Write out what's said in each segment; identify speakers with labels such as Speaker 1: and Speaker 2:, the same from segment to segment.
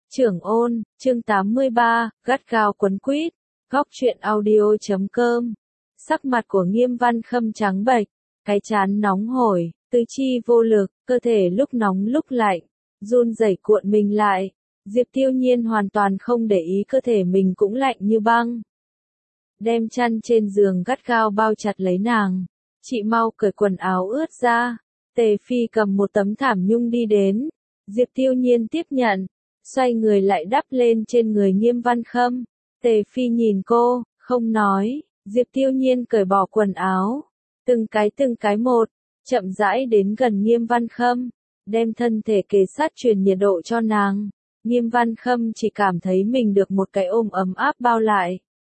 Speaker 1: Trưởng ôn, chương 83, gắt gao quấn quýt, góc truyện audio.com. Sắc mặt của Nghiêm Văn Khâm trắng bệch, cái trán nóng hổi, tứ chi vô lực, cơ thể lúc nóng lúc lạnh, run rẩy cuộn mình lại. Diệp Tiêu Nhiên hoàn toàn không để ý cơ thể mình cũng lạnh như băng. Đem chăn trên giường gắt gao bao chặt lấy nàng. Chị mau cởi quần áo ướt ra. Tề Phi cầm một tấm thảm nhung đi đến. Diệp Tiêu Nhiên tiếp nhận, xoay người lại đắp lên trên người Nghiêm Văn Khâm. Tề Phi nhìn cô, không nói. Diệp Tiêu Nhiên cởi bỏ quần áo, từng cái một, chậm rãi đến gần Nghiêm Văn Khâm, đem thân thể kề sát truyền nhiệt độ cho nàng. Nghiêm Văn Khâm chỉ cảm thấy mình được một cái ôm ấm áp bao lại.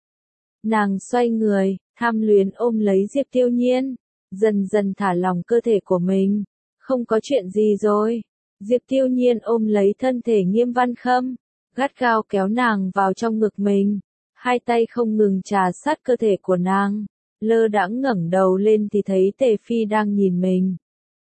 Speaker 1: Nàng xoay người, tham luyến ôm lấy Diệp Tiêu Nhiên, dần dần thả lỏng cơ thể của mình. Không có chuyện gì rồi. Diệp Tiêu Nhiên ôm lấy thân thể Nghiêm Văn Khâm, gắt gao kéo nàng vào trong ngực mình. Hai tay không ngừng trà sát cơ thể của nàng. Lơ đãng ngẩng đầu lên thì thấy Tề Phi đang nhìn mình.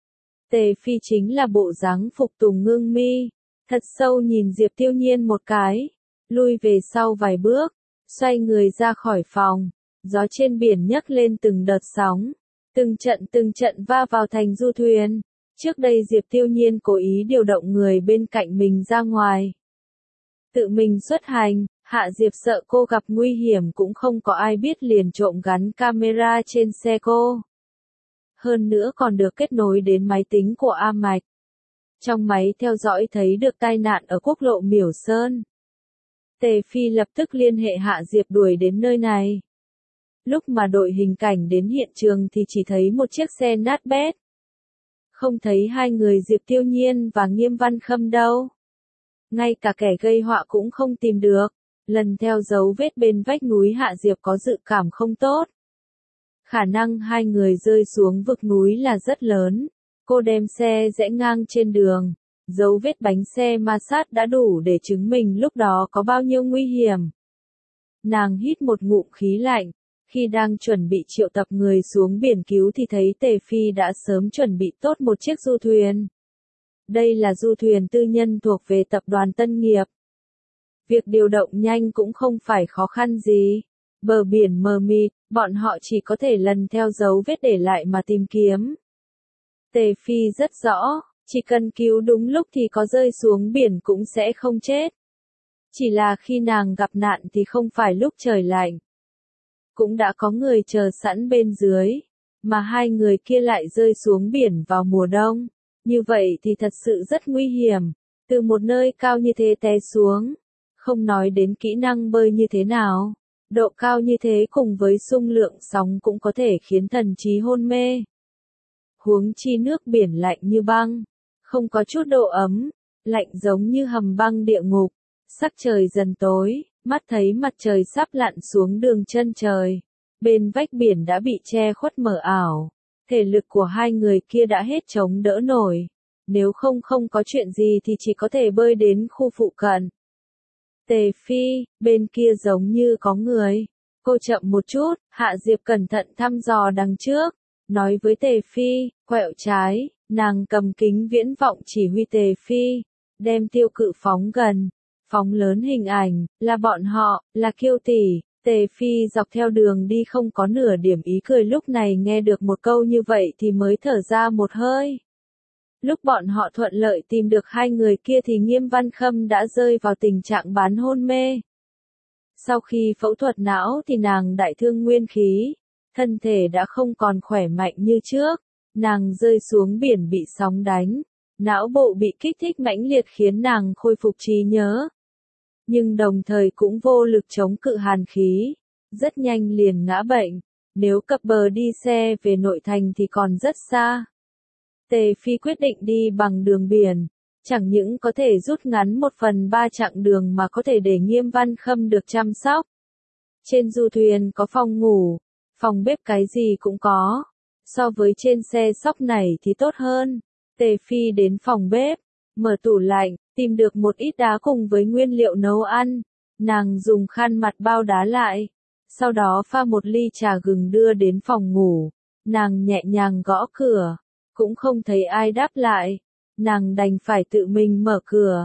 Speaker 1: Tề Phi chính là bộ dáng phục tùng ngưng mi, thật sâu nhìn Diệp Tiêu Nhiên một cái, lui về sau vài bước, xoay người ra khỏi phòng. Gió trên biển nhấc lên từng đợt sóng, từng trận va vào thành du thuyền. Trước đây Diệp Tiêu Nhiên cố ý điều động người bên cạnh mình ra ngoài, tự mình xuất hành. Hạ Diệp sợ cô gặp nguy hiểm cũng không có ai biết liền trộm gắn camera trên xe cô. Hơn nữa còn được kết nối đến máy tính của A Mạch. Trong máy theo dõi thấy được tai nạn ở quốc lộ Miểu Sơn. Tề Phi lập tức liên hệ Hạ Diệp đuổi đến nơi này. Lúc mà đội hình cảnh đến hiện trường thì chỉ thấy một chiếc xe nát bét. Không thấy hai người Diệp Tiêu Nhiên và Nghiêm Văn Khâm đâu. Ngay cả kẻ gây họa cũng không tìm được. Lần theo dấu vết bên vách núi Hạ Diệp có dự cảm không tốt. Khả năng hai người rơi xuống vực núi là rất lớn. Cô đem xe rẽ ngang trên đường. Dấu vết bánh xe ma sát đã đủ để chứng minh lúc đó có bao nhiêu nguy hiểm. Nàng hít một ngụm khí lạnh. Khi đang chuẩn bị triệu tập người xuống biển cứu thì thấy Tề Phi đã sớm chuẩn bị tốt một chiếc du thuyền. Đây là du thuyền tư nhân thuộc về tập đoàn Tân Nghiệp. Việc điều động nhanh cũng không phải khó khăn gì. Bờ biển mờ mịt, bọn họ chỉ có thể lần theo dấu vết để lại mà tìm kiếm. Tề Phi rất rõ, chỉ cần cứu đúng lúc thì có rơi xuống biển cũng sẽ không chết. Chỉ là khi nàng gặp nạn thì không phải lúc trời lạnh. Cũng đã có người chờ sẵn bên dưới, mà hai người kia lại rơi xuống biển vào mùa đông. Như vậy thì thật sự rất nguy hiểm. Từ một nơi cao như thế té xuống. Không nói đến kỹ năng bơi như thế nào, độ cao như thế cùng với xung lượng sóng cũng có thể khiến thần trí hôn mê. Huống chi nước biển lạnh như băng, không có chút độ ấm, lạnh giống như hầm băng địa ngục. Sắc trời dần tối, mắt thấy mặt trời sắp lặn xuống đường chân trời. Bên vách biển đã bị che khuất mờ ảo. Thể lực của hai người kia đã hết chống đỡ nổi. Nếu không có chuyện gì thì chỉ có thể bơi đến khu phụ cận. Tề Phi, bên kia giống như có người. Cô chậm một chút, Hạ Diệp cẩn thận thăm dò đằng trước. Nói với Tề Phi, quẹo trái, nàng cầm kính viễn vọng chỉ huy Tề Phi. Đem tiêu cự phóng gần, phóng lớn hình ảnh, là bọn họ, là Kiêu tỷ. Tề Phi dọc theo đường đi không có nửa điểm ý cười, lúc này nghe được một câu như vậy thì mới thở ra một hơi. Lúc bọn họ thuận lợi tìm được hai người kia thì Nghiêm Văn Khâm đã rơi vào tình trạng bán hôn mê. Sau khi phẫu thuật não thì nàng đại thương nguyên khí, thân thể đã không còn khỏe mạnh như trước. Nàng rơi xuống biển bị sóng đánh, não bộ bị kích thích mãnh liệt khiến nàng khôi phục trí nhớ. Nhưng đồng thời cũng vô lực chống cự hàn khí, rất nhanh liền ngã bệnh. Nếu cập bờ đi xe về nội thành thì còn rất xa. Tề Phi quyết định đi bằng đường biển, chẳng những có thể rút ngắn 1/3 chặng đường mà có thể để Nghiêm Văn Khâm được chăm sóc. Trên du thuyền có phòng ngủ, phòng bếp cái gì cũng có. So với trên xe sóc này thì tốt hơn. Tề Phi đến phòng bếp, mở tủ lạnh, tìm được một ít đá cùng với nguyên liệu nấu ăn. Nàng dùng khăn mặt bao đá lại. Sau đó pha một ly trà gừng đưa đến phòng ngủ. Nàng nhẹ nhàng gõ cửa. Cũng không thấy ai đáp lại. Nàng đành phải tự mình mở cửa.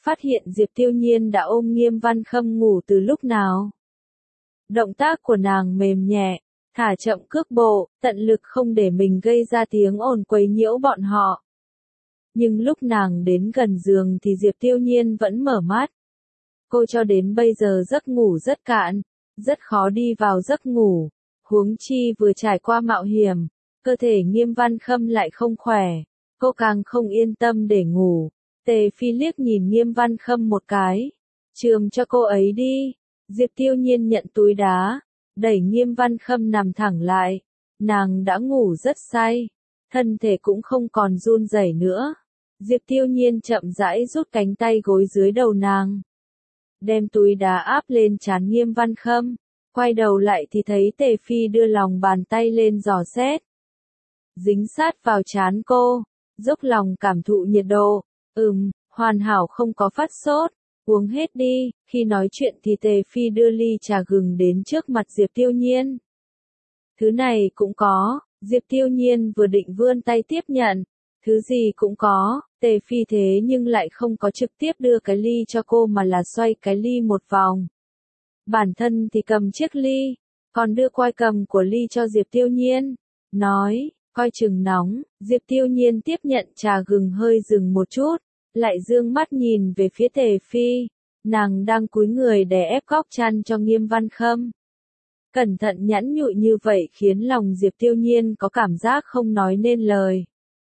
Speaker 1: phát hiện Diệp Tiêu Nhiên đã ôm Nghiêm Văn Khâm ngủ từ lúc nào. Động tác của nàng mềm nhẹ, thả chậm cước bộ, tận lực không để mình gây ra tiếng ồn quấy nhiễu bọn họ. Nhưng lúc nàng đến gần giường thì Diệp Tiêu Nhiên vẫn mở mắt. Cô cho đến bây giờ giấc ngủ rất cạn, rất khó đi vào giấc ngủ, huống chi vừa trải qua mạo hiểm, cơ thể Nghiêm Văn Khâm lại không khỏe, cô càng không yên tâm để ngủ. Tề Phi liếc nhìn Nghiêm Văn Khâm một cái, chườm cho cô ấy đi. Diệp Tiêu Nhiên nhận túi đá, đẩy Nghiêm Văn Khâm nằm thẳng lại, nàng đã ngủ rất say, thân thể cũng không còn run rẩy nữa. Diệp Tiêu Nhiên chậm rãi rút cánh tay gối dưới đầu nàng, đem túi đá áp lên trán Nghiêm Văn Khâm, quay đầu lại thì thấy Tề Phi đưa lòng bàn tay lên dò xét, dính sát vào trán cô, dốc lòng cảm thụ nhiệt độ. Hoàn hảo, không có phát sốt, uống hết đi. Khi nói chuyện thì Tề Phi đưa ly trà gừng đến trước mặt Diệp Tiêu Nhiên. Thứ này cũng có. Diệp Tiêu Nhiên vừa định vươn tay tiếp nhận, thứ gì cũng có. Tề Phi thế nhưng lại không có trực tiếp đưa cái ly cho cô mà là xoay cái ly một vòng. Bản thân thì cầm chiếc ly, còn đưa quai cầm của ly cho Diệp Tiêu Nhiên, nói, coi chừng nóng. Diệp Tiêu Nhiên tiếp nhận trà gừng hơi dừng một chút, lại dương mắt nhìn về phía Tề Phi, nàng đang cúi người để ép góc chăn cho Nghiêm Văn Khâm. Cẩn thận nhẵn nhụi như vậy khiến lòng Diệp Tiêu Nhiên có cảm giác không nói nên lời.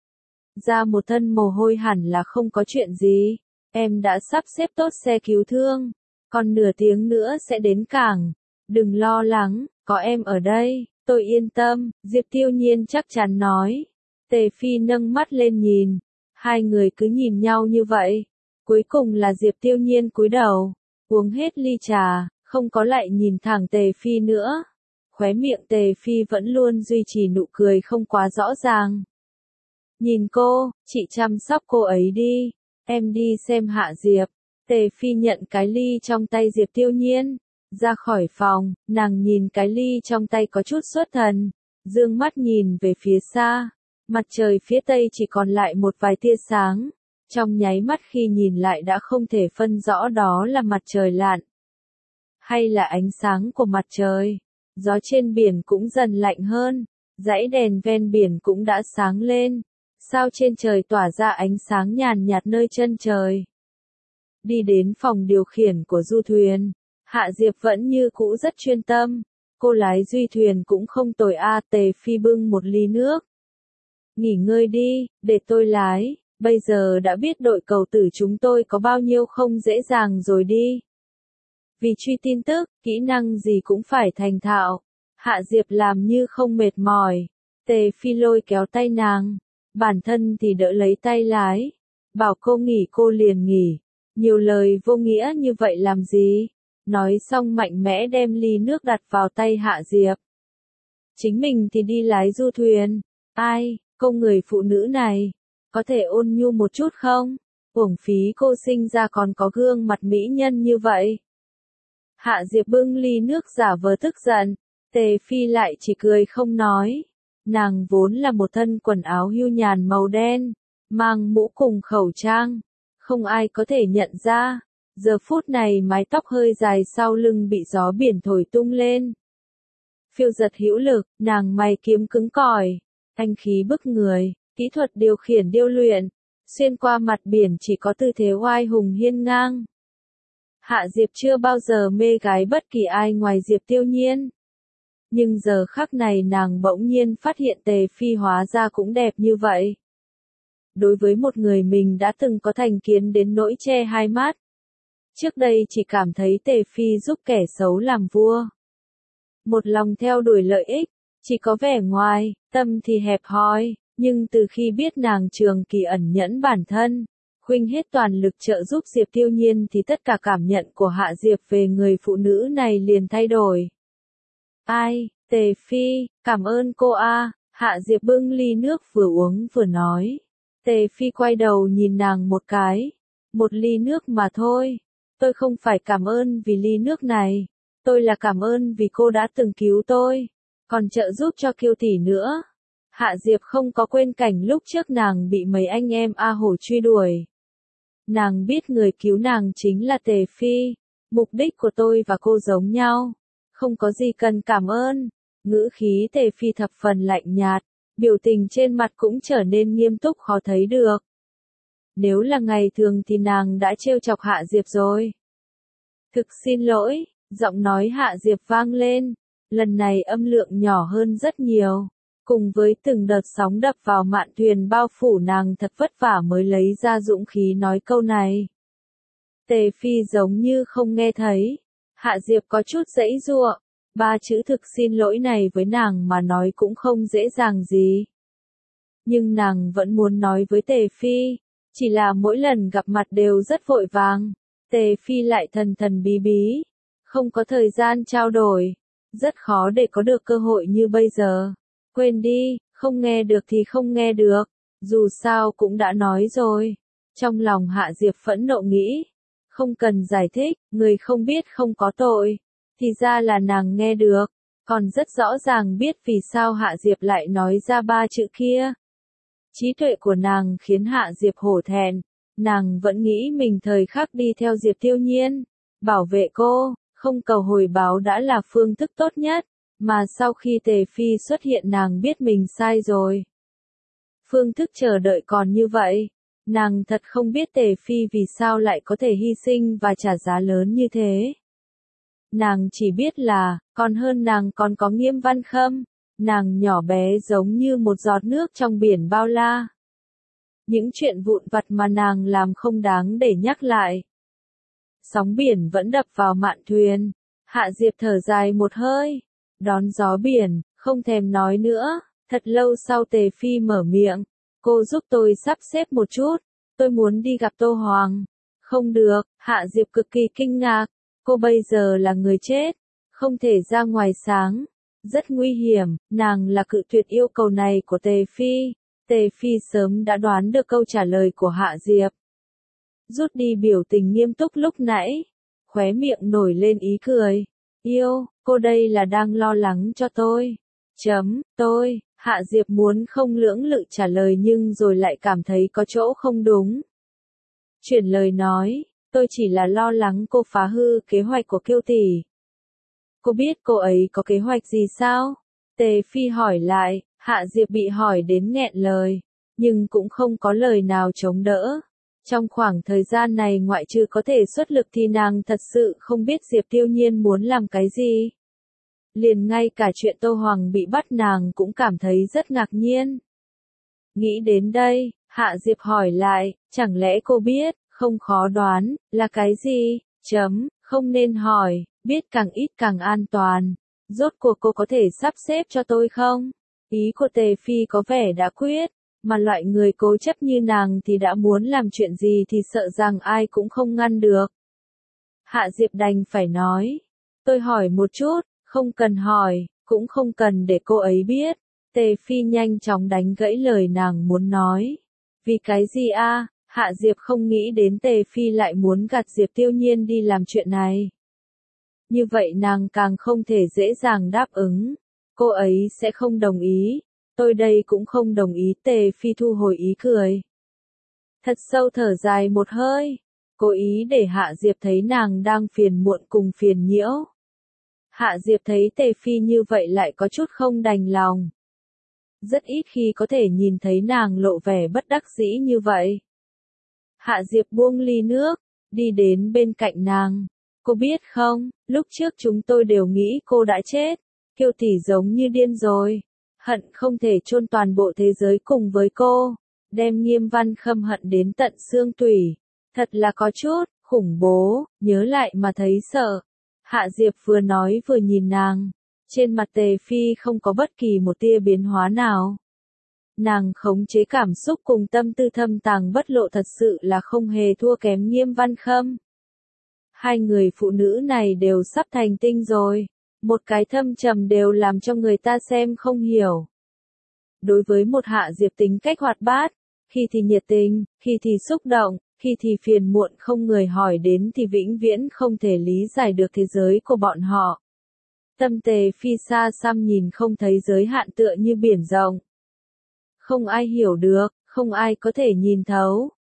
Speaker 1: Ra một thân mồ hôi hẳn là không có chuyện gì, em đã sắp xếp tốt xe cứu thương, còn nửa tiếng nữa sẽ đến cảng, đừng lo lắng, có em ở đây, tôi yên tâm. Diệp Tiêu Nhiên chắc chắn nói. Tề Phi nâng mắt lên nhìn, hai người cứ nhìn nhau như vậy, cuối cùng là Diệp Tiêu Nhiên cúi đầu, uống hết ly trà, không có lại nhìn thẳng Tề Phi nữa. Khóe miệng Tề Phi vẫn luôn duy trì nụ cười không quá rõ ràng. Nhìn cô, chị chăm sóc cô ấy đi, em đi xem Hạ Diệp. Tề Phi nhận cái ly trong tay Diệp Tiêu Nhiên, ra khỏi phòng, nàng nhìn cái ly trong tay có chút xuất thần, dương mắt nhìn về phía xa, mặt trời phía tây chỉ còn lại một vài tia sáng, trong nháy mắt khi nhìn lại đã không thể phân rõ đó là mặt trời lặn, hay là ánh sáng của mặt trời. Gió trên biển cũng dần lạnh hơn, dãy đèn ven biển cũng đã sáng lên, sao trên trời tỏa ra ánh sáng nhàn nhạt nơi chân trời. Đi đến phòng điều khiển của du thuyền, Hạ Diệp vẫn như cũ rất chuyên tâm, cô lái duy thuyền cũng không tồi a. Tề Phi bưng một ly nước. Nghỉ ngơi đi, để tôi lái, bây giờ đã biết đội cầu tử chúng tôi có bao nhiêu không dễ dàng rồi đi. Vì truy tin tức, kỹ năng gì cũng phải thành thạo. Hạ Diệp làm như không mệt mỏi. Tề Phi lôi kéo tay nàng, bản thân thì đỡ lấy tay lái. Bảo cô nghỉ cô liền nghỉ, nhiều lời vô nghĩa như vậy làm gì. Nói xong mạnh mẽ đem ly nước đặt vào tay Hạ Diệp. Chính mình thì đi lái du thuyền. Ai, cô người phụ nữ này, có thể ôn nhu một chút không? Uổng phí cô sinh ra còn có gương mặt mỹ nhân như vậy. Hạ Diệp bưng ly nước giả vờ tức giận, Tề Phi lại chỉ cười không nói. Nàng vốn là một thân quần áo hưu nhàn màu đen, mang mũ cùng khẩu trang, không ai có thể nhận ra. Giờ phút này mái tóc hơi dài sau lưng bị gió biển thổi tung lên. Phiêu giật hữu lực, nàng mày kiếm cứng cỏi, anh khí bức người, kỹ thuật điều khiển điêu luyện, xuyên qua mặt biển chỉ có tư thế oai hùng hiên ngang. Hạ Diệp chưa bao giờ mê gái bất kỳ ai ngoài Diệp Tiêu Nhiên. Nhưng giờ khắc này nàng bỗng nhiên phát hiện Tề Phi hóa ra cũng đẹp như vậy. Đối với một người mình đã từng có thành kiến đến nỗi che hai mắt. Trước đây chỉ cảm thấy Tề Phi giúp kẻ xấu làm vua. Một lòng theo đuổi lợi ích, chỉ có vẻ ngoài, tâm thì hẹp hòi, nhưng từ khi biết nàng trường kỳ ẩn nhẫn bản thân, khuynh hết toàn lực trợ giúp Diệp Tiêu Nhiên thì tất cả cảm nhận của Hạ Diệp về người phụ nữ này liền thay đổi. Ai, Tề Phi, cảm ơn cô a. Hạ Diệp bưng ly nước vừa uống vừa nói. Tề Phi quay đầu nhìn nàng một cái. Một ly nước mà thôi. Tôi không phải cảm ơn vì ly nước này. Tôi là cảm ơn vì cô đã từng cứu tôi. Còn trợ giúp cho Kiều tỷ nữa. Hạ Diệp không có quên cảnh lúc trước nàng bị mấy anh em A Hổ truy đuổi. Nàng biết người cứu nàng chính là Tề Phi. Mục đích của tôi và cô giống nhau. Không có gì cần cảm ơn. Ngữ khí Tề Phi thập phần lạnh nhạt. Biểu tình trên mặt cũng trở nên nghiêm túc khó thấy được. Nếu là ngày thường thì nàng đã trêu chọc Hạ Diệp rồi. Thực xin lỗi, giọng nói Hạ Diệp vang lên. Lần này âm lượng nhỏ hơn rất nhiều. Cùng với từng đợt sóng đập vào mạn thuyền bao phủ nàng thật vất vả mới lấy ra dũng khí nói câu này. Tề Phi giống như không nghe thấy. Hạ Diệp có chút giãy giụa. 3 chữ thực xin lỗi này với nàng mà nói cũng không dễ dàng gì. Nhưng nàng vẫn muốn nói với Tề Phi. Chỉ là mỗi lần gặp mặt đều rất vội vàng. Tề Phi lại thần thần bí bí. Không có thời gian trao đổi. Rất khó để có được cơ hội như bây giờ. Quên đi, không nghe được thì không nghe được. Dù sao cũng đã nói rồi. Trong lòng Hạ Diệp phẫn nộ nghĩ. Không cần giải thích, người không biết không có tội. Thì ra là nàng nghe được. Còn rất rõ ràng biết vì sao Hạ Diệp lại nói ra 3 chữ kia. Trí tuệ của nàng khiến Hạ Diệp hổ thẹn. Nàng vẫn nghĩ mình thời khắc đi theo Diệp Tiêu Nhiên. Bảo vệ cô, không cầu hồi báo đã là phương thức tốt nhất. Mà sau khi Tề Phi xuất hiện nàng biết mình sai rồi. Phương thức chờ đợi còn như vậy. Nàng thật không biết Tề Phi vì sao lại có thể hy sinh và trả giá lớn như thế. Nàng chỉ biết là, còn hơn nàng còn có Nghiêm Văn Khâm. Nàng nhỏ bé giống như một giọt nước trong biển bao la. Những chuyện vụn vặt mà nàng làm không đáng để nhắc lại. Sóng biển vẫn đập vào mạn thuyền. Hạ Diệp thở dài một hơi. Đón gió biển, không thèm nói nữa. Thật lâu sau Tề Phi mở miệng. Cô giúp tôi sắp xếp một chút. Tôi muốn đi gặp Tô Hoàng. Không được, Hạ Diệp cực kỳ kinh ngạc. Cô bây giờ là người chết. Không thể ra ngoài sáng. Rất nguy hiểm, nàng là cự tuyệt yêu cầu này của Tề Phi. Tề Phi sớm đã đoán được câu trả lời của Hạ Diệp. Rút đi biểu tình nghiêm túc lúc nãy. Khóe miệng nổi lên ý cười. Yêu, cô đây là đang lo lắng cho tôi. Tôi, Hạ Diệp muốn không lưỡng lự trả lời nhưng rồi lại cảm thấy có chỗ không đúng. Chuyển lời nói, tôi chỉ là lo lắng cô phá hư kế hoạch của Kiêu tỷ. Cô biết cô ấy có kế hoạch gì sao? Tề Phi hỏi lại, Hạ Diệp bị hỏi đến nghẹn lời, nhưng cũng không có lời nào chống đỡ. Trong khoảng thời gian này ngoại trừ có thể xuất lực thì nàng thật sự không biết Diệp Tiêu Nhiên muốn làm cái gì. Liền ngay cả chuyện Tô Hoàng bị bắt nàng cũng cảm thấy rất ngạc nhiên. Nghĩ đến đây, Hạ Diệp hỏi lại, chẳng lẽ cô biết, không khó đoán, là cái gì? Không nên hỏi, biết càng ít càng an toàn. Rốt cuộc cô có thể sắp xếp cho tôi không? Ý của Tề Phi có vẻ đã quyết, mà loại người cố chấp như nàng thì đã muốn làm chuyện gì thì sợ rằng ai cũng không ngăn được. Hạ Diệp đành phải nói, tôi hỏi một chút, không cần hỏi, cũng không cần để cô ấy biết. Tề Phi nhanh chóng đánh gãy lời nàng muốn nói. Vì cái gì a? Hạ Diệp không nghĩ đến Tề Phi lại muốn gạt Diệp Tiêu Nhiên đi làm chuyện này. Như vậy nàng càng không thể dễ dàng đáp ứng. Cô ấy sẽ không đồng ý. Tôi đây cũng không đồng ý. Tề Phi thu hồi ý cười. Thật sâu thở dài một hơi. Cố ý để Hạ Diệp thấy nàng đang phiền muộn cùng phiền nhiễu. Hạ Diệp thấy Tề Phi như vậy lại có chút không đành lòng. Rất ít khi có thể nhìn thấy nàng lộ vẻ bất đắc dĩ như vậy. Hạ Diệp buông ly nước, đi đến bên cạnh nàng. Cô biết không, lúc trước chúng tôi đều nghĩ cô đã chết. Kiêu tỷ giống như điên rồi. Hận không thể chôn toàn bộ thế giới cùng với cô. Đem Nghiêm Văn Khâm hận đến tận xương tủy. Thật là có chút, khủng bố, nhớ lại mà thấy sợ. Hạ Diệp vừa nói vừa nhìn nàng. Trên mặt Tề Phi không có bất kỳ một tia biến hóa nào. Nàng khống chế cảm xúc cùng tâm tư thâm tàng bất lộ thật sự là không hề thua kém Nghiêm Văn Khâm. Hai người phụ nữ này đều sắp thành tinh rồi. Một cái thâm trầm đều làm cho người ta xem không hiểu. Đối với một Hạ Diệp tính cách hoạt bát, khi thì nhiệt tình, khi thì xúc động, khi thì phiền muộn không người hỏi đến thì vĩnh viễn không thể lý giải được thế giới của bọn họ. Tâm Tề Phi xa xăm nhìn không thấy giới hạn tựa như biển rộng. Không ai hiểu được, không ai có thể nhìn thấu.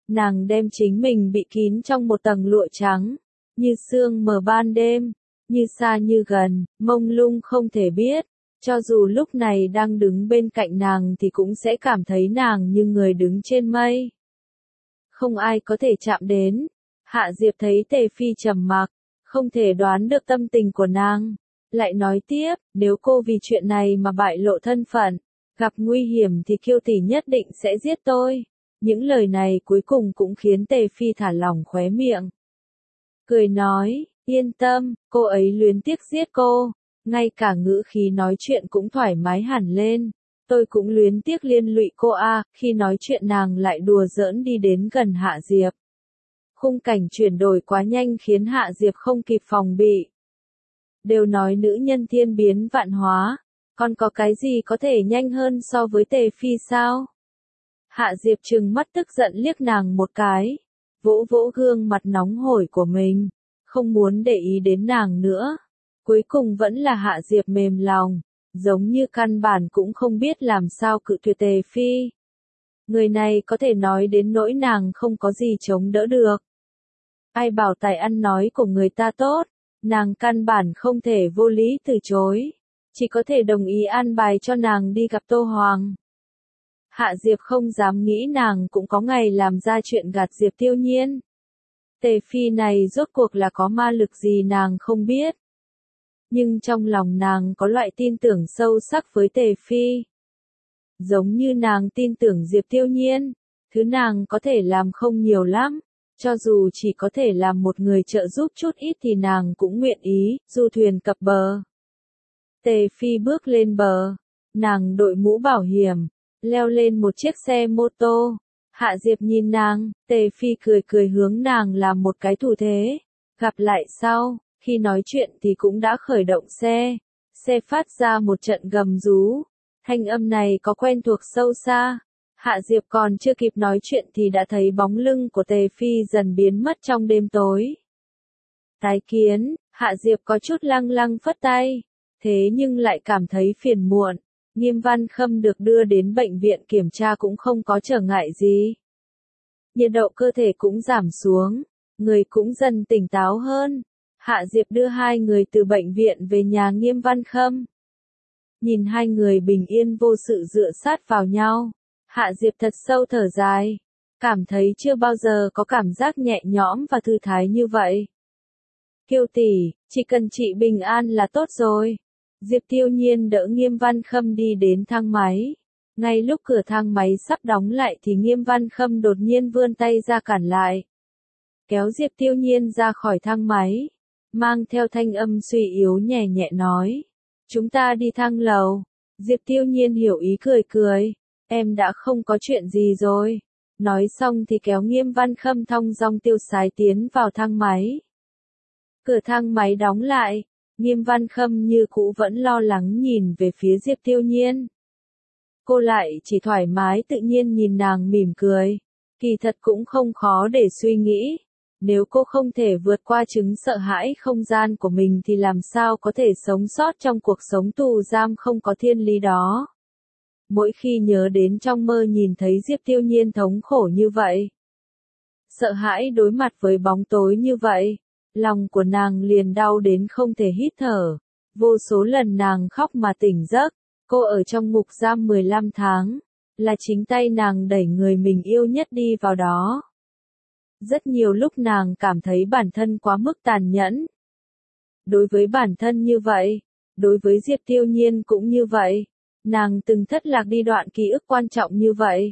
Speaker 1: Nàng đem chính mình bị kín trong một tầng lụa trắng, như sương mờ ban đêm, như xa như gần, mông lung không thể biết. Cho dù lúc này đang đứng bên cạnh nàng thì cũng sẽ cảm thấy nàng như người đứng trên mây. Không ai có thể chạm đến. Hạ Diệp thấy Tề Phi trầm mặc, không thể đoán được tâm tình của nàng. Lại nói tiếp, nếu cô vì chuyện này mà bại lộ thân phận, gặp nguy hiểm thì Kiêu tỷ nhất định sẽ giết tôi. Những lời này cuối cùng cũng khiến Tề Phi thả lỏng khóe miệng. Cười nói, yên tâm, cô ấy luyến tiếc giết cô. Ngay cả ngữ khí nói chuyện cũng thoải mái hẳn lên. Tôi cũng luyến tiếc liên lụy cô khi nói chuyện nàng lại đùa giỡn đi đến gần Hạ Diệp. Khung cảnh chuyển đổi quá nhanh khiến Hạ Diệp không kịp phòng bị. Đều nói nữ nhân thiên biến vạn hóa, còn có cái gì có thể nhanh hơn so với Tề Phi sao? Hạ Diệp trừng mắt tức giận liếc nàng một cái, vỗ vỗ gương mặt nóng hổi của mình, không muốn để ý đến nàng nữa. Cuối cùng vẫn là Hạ Diệp mềm lòng, giống như căn bản cũng không biết làm sao cự tuyệt Tề Phi. Người này có thể nói đến nỗi nàng không có gì chống đỡ được. Ai bảo tài ăn nói của người ta tốt, nàng căn bản không thể vô lý từ chối, chỉ có thể đồng ý an bài cho nàng đi gặp Tô Hoàng. Hạ Diệp không dám nghĩ nàng cũng có ngày làm ra chuyện gạt Diệp Tiêu Nhiên. Tề Phi này rốt cuộc là có ma lực gì nàng không biết. Nhưng trong lòng nàng có loại tin tưởng sâu sắc với Tề Phi. Giống như nàng tin tưởng Diệp Tiêu Nhiên, thứ nàng có thể làm không nhiều lắm. Cho dù chỉ có thể làm một người trợ giúp chút ít thì nàng cũng nguyện ý, du thuyền cập bờ. Tề Phi bước lên bờ, nàng đội mũ bảo hiểm, leo lên một chiếc xe mô tô. Hạ Diệp nhìn nàng, Tề Phi cười cười hướng nàng làm một cái thủ thế. Gặp lại sau, khi nói chuyện thì cũng đã khởi động xe. Xe phát ra một trận gầm rú. Thanh âm này có quen thuộc sâu xa. Hạ Diệp còn chưa kịp nói chuyện thì đã thấy bóng lưng của Tề Phi dần biến mất trong đêm tối. Tái kiến, Hạ Diệp có chút lăng lăng phất tay. Thế nhưng lại cảm thấy phiền muộn. Nghiêm Văn Khâm được đưa đến bệnh viện kiểm tra cũng không có trở ngại gì. Nhiệt độ cơ thể cũng giảm xuống, người cũng dần tỉnh táo hơn. Hạ Diệp đưa hai người từ bệnh viện về nhà Nghiêm Văn Khâm. Nhìn hai người bình yên vô sự dựa sát vào nhau, Hạ Diệp thật sâu thở dài, cảm thấy chưa bao giờ có cảm giác nhẹ nhõm và thư thái như vậy. Kiêu tỷ, chỉ cần chị bình an là tốt rồi. Diệp Tiêu Nhiên đỡ Nghiêm Văn Khâm đi đến thang máy. Ngay lúc cửa thang máy sắp đóng lại thì Nghiêm Văn Khâm đột nhiên vươn tay ra cản lại. Kéo Diệp Tiêu Nhiên ra khỏi thang máy, mang theo thanh âm suy yếu nhẹ nhẹ nói. Chúng ta đi thang lầu. Diệp Tiêu Nhiên hiểu ý cười cười. Em đã không có chuyện gì rồi. Nói xong thì kéo Nghiêm Văn Khâm thong dong tiêu sái tiến vào thang máy. Cửa thang máy đóng lại. Nghiêm Văn Khâm như cũ vẫn lo lắng nhìn về phía Diệp Tiêu Nhiên. Cô lại chỉ thoải mái tự nhiên nhìn nàng mỉm cười. Kỳ thật cũng không khó để suy nghĩ. Nếu cô không thể vượt qua chứng sợ hãi không gian của mình thì làm sao có thể sống sót trong cuộc sống tù giam không có thiên lý đó. Mỗi khi nhớ đến trong mơ nhìn thấy Diệp Tiêu Nhiên thống khổ như vậy. Sợ hãi đối mặt với bóng tối như vậy. Lòng của nàng liền đau đến không thể hít thở. Vô số lần nàng khóc mà tỉnh giấc. Cô ở trong ngục giam 15 tháng. Là chính tay nàng đẩy người mình yêu nhất đi vào đó. Rất nhiều lúc nàng cảm thấy bản thân quá mức tàn nhẫn. Đối với bản thân như vậy, đối với Diệp Tiêu Nhiên cũng như vậy. Nàng từng thất lạc đi đoạn ký ức quan trọng như vậy.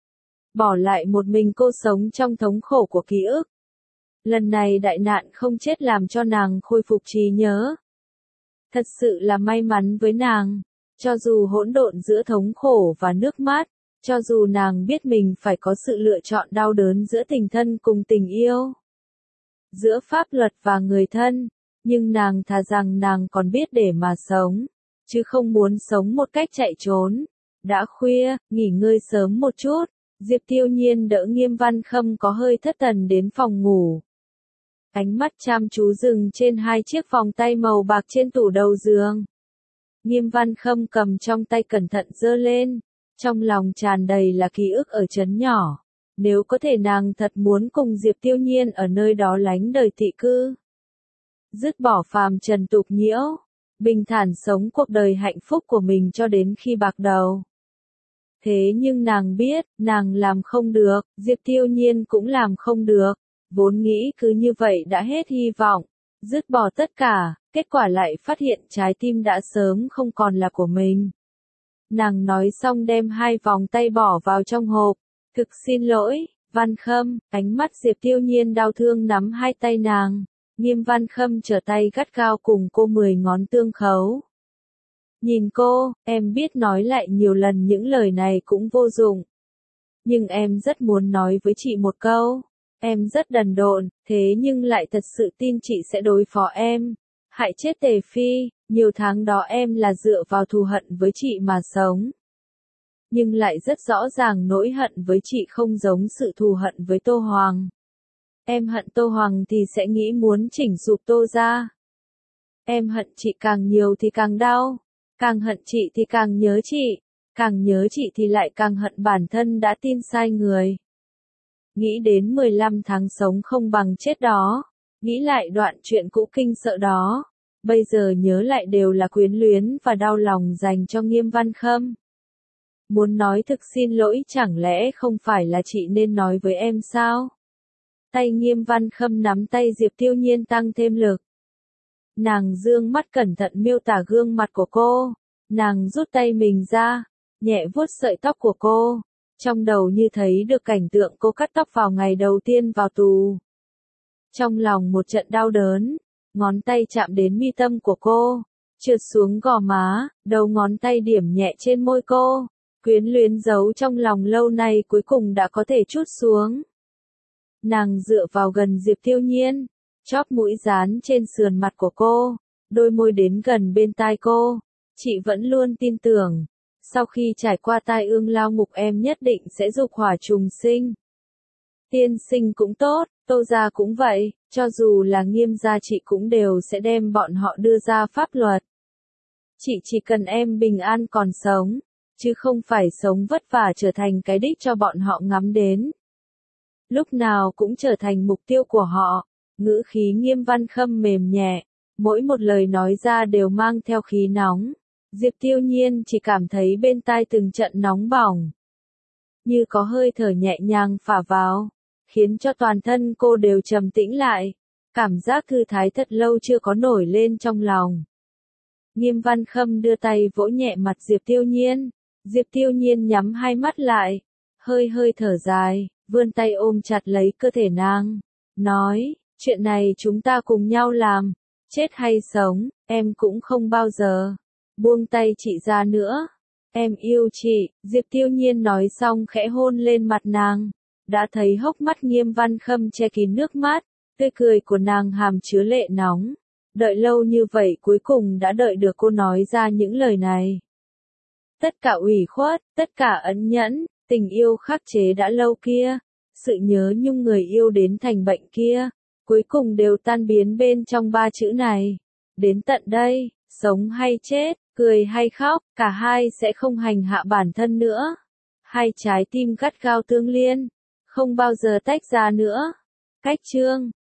Speaker 1: Bỏ lại một mình cô sống trong thống khổ của ký ức. Lần này đại nạn không chết làm cho nàng khôi phục trí nhớ. Thật sự là may mắn với nàng. Cho dù hỗn độn giữa thống khổ và nước mắt, cho dù nàng biết mình phải có sự lựa chọn đau đớn giữa tình thân cùng tình yêu, giữa pháp luật và người thân, nhưng nàng thà rằng nàng còn biết để mà sống, chứ không muốn sống một cách chạy trốn. Đã khuya, nghỉ ngơi sớm một chút, Diệp Tiêu Nhiên đỡ Nghiêm Văn Khâm có hơi thất thần đến phòng ngủ. Ánh mắt chăm chú dừng trên hai chiếc vòng tay màu bạc trên tủ đầu giường. Nghiêm Văn Khâm cầm trong tay cẩn thận giơ lên, trong lòng tràn đầy là ký ức ở trấn nhỏ. Nếu có thể nàng thật muốn cùng Diệp Tiêu Nhiên ở nơi đó lánh đời thị cư. Dứt bỏ phàm trần tục nhiễu, bình thản sống cuộc đời hạnh phúc của mình cho đến khi bạc đầu. Thế nhưng nàng biết, nàng làm không được, Diệp Tiêu Nhiên cũng làm không được, vốn nghĩ cứ như vậy đã hết hy vọng, dứt bỏ tất cả, kết quả lại phát hiện trái tim đã sớm không còn là của mình. Nàng nói xong đem 2 vòng tay bỏ vào trong hộp, thực xin lỗi, Văn Khâm, ánh mắt Diệp Tiêu Nhiên đau thương nắm 2 tay nàng, Nghiêm Văn Khâm trở tay gắt gao cùng cô 10 ngón tương khấu. Nhìn cô, em biết nói lại nhiều lần những lời này cũng vô dụng. Nhưng em rất muốn nói với chị một câu. Em rất đần độn, thế nhưng lại thật sự tin chị sẽ đối phó em. Hại chết Tề Phi, nhiều tháng đó em là dựa vào thù hận với chị mà sống. Nhưng lại rất rõ ràng nỗi hận với chị không giống sự thù hận với Tô Hoàng. Em hận Tô Hoàng thì sẽ nghĩ muốn chỉnh sụp Tô gia. Em hận chị càng nhiều thì càng đau. Càng hận chị thì càng nhớ chị, càng nhớ chị thì lại càng hận bản thân đã tin sai người. Nghĩ đến 15 tháng sống không bằng chết đó, nghĩ lại đoạn chuyện cũ kinh sợ đó, bây giờ nhớ lại đều là quyến luyến và đau lòng dành cho Nghiêm Văn Khâm. Muốn nói thực xin lỗi chẳng lẽ không phải là chị nên nói với em sao? Tay Nghiêm Văn Khâm nắm tay Diệp Tiêu Nhiên tăng thêm lực. Nàng dương mắt cẩn thận miêu tả gương mặt của cô, nàng rút tay mình ra, nhẹ vuốt sợi tóc của cô, trong đầu như thấy được cảnh tượng cô cắt tóc vào ngày đầu tiên vào tù. Trong lòng một trận đau đớn, ngón tay chạm đến mi tâm của cô, trượt xuống gò má, đầu ngón tay điểm nhẹ trên môi cô, quyến luyến giấu trong lòng lâu nay cuối cùng đã có thể trút xuống. Nàng dựa vào gần Diệp Tiêu Nhiên, chóp mũi dán trên sườn mặt của cô, đôi môi đến gần bên tai cô. Chị vẫn luôn tin tưởng, sau khi trải qua tai ương lao ngục em nhất định sẽ dục hỏa trùng sinh. Tiên sinh cũng tốt, Tô gia cũng vậy, cho dù là Nghiêm gia chị cũng đều sẽ đem bọn họ đưa ra pháp luật. Chị chỉ cần em bình an còn sống, chứ không phải sống vất vả trở thành cái đích cho bọn họ ngắm đến. Lúc nào cũng trở thành mục tiêu của họ. Ngữ khí Nghiêm Văn Khâm mềm nhẹ, mỗi một lời nói ra đều mang theo khí nóng. Diệp Tiêu Nhiên chỉ cảm thấy bên tai từng trận nóng bỏng, như có hơi thở nhẹ nhàng phả vào, khiến cho toàn thân cô đều trầm tĩnh lại, cảm giác thư thái thật lâu chưa có nổi lên trong lòng. Nghiêm Văn Khâm đưa tay vỗ nhẹ mặt Diệp Tiêu Nhiên, Diệp Tiêu Nhiên nhắm 2 mắt lại, hơi hơi thở dài, vươn tay ôm chặt lấy cơ thể nàng, nói, chuyện này chúng ta cùng nhau làm, chết hay sống, em cũng không bao giờ buông tay chị ra nữa. Em yêu chị, Diệp Tiêu Nhiên nói xong khẽ hôn lên mặt nàng, đã thấy hốc mắt Nghiêm Văn Khâm che kín nước mắt, tươi cười của nàng hàm chứa lệ nóng. Đợi lâu như vậy cuối cùng đã đợi được cô nói ra những lời này. Tất cả ủy khuất, tất cả ẩn nhẫn, tình yêu khắc chế đã lâu kia, sự nhớ nhung người yêu đến thành bệnh kia, cuối cùng đều tan biến bên trong 3 chữ này. Đến tận đây, sống hay chết, cười hay khóc, cả hai sẽ không hành hạ bản thân nữa. Hai trái tim gắt gao tương liên, không bao giờ tách ra nữa. Cách chương